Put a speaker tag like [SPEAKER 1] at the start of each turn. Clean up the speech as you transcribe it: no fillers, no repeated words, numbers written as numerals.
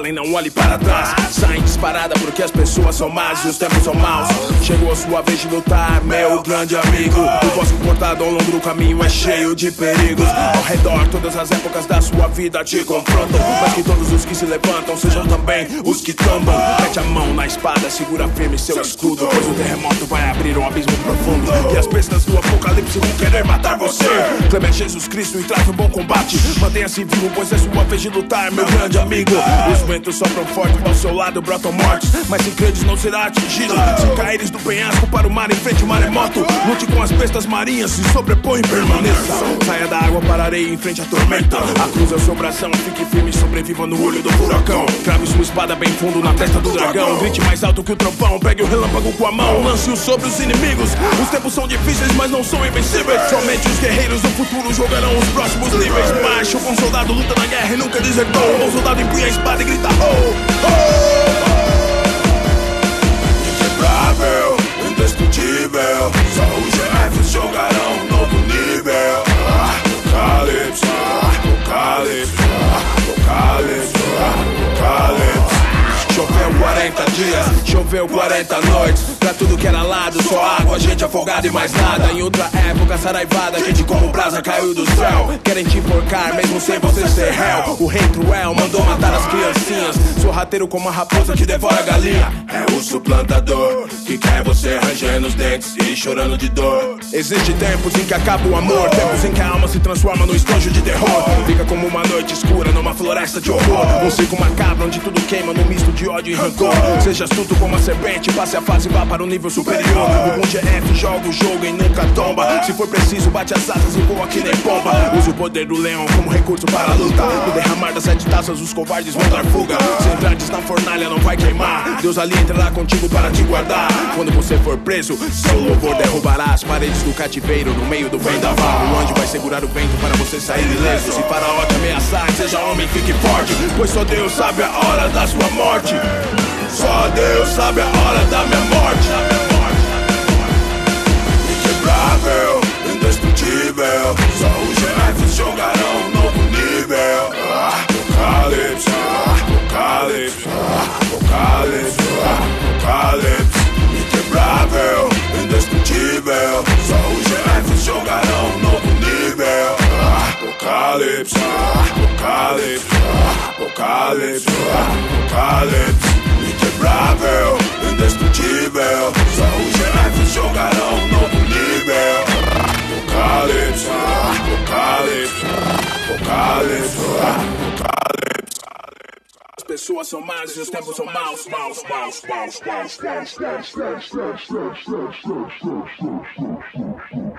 [SPEAKER 1] falem, não olhe para trás. Saem disparada porque as pessoas são más e os tempos são maus. Chegou a sua vez de lutar, meu grande amigo. O vosso portado ao longo do caminho é cheio de perigos. Ao redor, todas as épocas da sua vida te confrontam, mas que todos os que se levantam sejam também os que tombam. Mete a mão na espada, segura firme seu escudo, pois o terremoto vai abrir um abismo profundo e as bestas do apocalipse vão querer matar você. Clame a Jesus Cristo e trave um bom combate. Mantenha-se vivo, pois é sua vez de lutar, meu grande amigo. Os ventos sopram forte, ao seu lado brotam mortes, mas se credes não será atingido. Se caíres do penhasco para o mar, enfrente o maremoto. Lute com as bestas marinhas, se sobrepõe e permaneça. Saia da água para a areia, enfrente a tormenta. A cruz é o seu bração, fique firme e sobreviva no olho do furacão. Crave sua espada bem fundo na testa do dragão. Grite mais alto que o trovão, pegue o relâmpago com a mão, lance-o sobre os inimigos. Os tempos são difíceis, mas não são invencíveis. Somente os guerreiros do futuro jogarão os próximos níveis. Macho, bom soldado luta na guerra e nunca desertou. Bom soldado empunha a espada e grita oh, oh. Inquebrável, indestrutível, só os GFs jogarão um novo nível. Apocalipse, apocalipse, apocalipse, apocalipse. Choveu 40 dias, choveu 40 noites. Pra tudo que era lado, só água, gente afogada e mais nada. Em outra época saraivada, gente como brasa caiu do céu. Querem te enforcar, mesmo sem você ser réu. O rei cruel mandou matar as criancinhas. Sorrateiro como a raposa que devora a galinha. É o suplantador que quer você rangendo os dentes e chorando de dor. Existem tempos em que acaba o amor, tempos em que a alma se transforma num estojo de terror. Fica como uma noite escura numa floresta de horror. Um ciclo macabro onde tudo queima num misto de ódio e rancor. Seja astuto como a serpente, passe a fase e vá para o nível superior. O bom GF joga o jogo e nunca tomba. Se for preciso, bate as asas e voa que nem pomba. Use o poder do leão como recurso para a luta. No derramar das 7 taças, os covardes vão dar fuga. Se entrares na fornalha, não vai queimar. Deus ali entrará contigo para te guardar. Quando você for preso, seu louvor derrubará as paredes do cativeiro no meio do vendaval. O anjo vai segurar o vento para você sair ileso. Se Faraó te ameaçar, seja homem, fique forte, pois só Deus sabe a hora da sua morte. Só Deus sabe a hora da minha morte. Inquebrável, indestrutível, só os GFs jogarão um novo nível. Apocalipse, apocalipse, apocalipse, apocalipse. Inquebrável, indestrutível, só os GFs jogarão um novo nível. Apocalipse, apocalipse, apocalipse, apocalipse. Inquebrável, indestrutível, só os GFs jogarão um novo nível. Apocalipse, apocalipse, apocalipse, apocalipse. As pessoas são más e os tempos são maus, maus, maus, maus, maus, maus, maus, maus, maus, maus, maus, maus, maus, maus, maus, maus.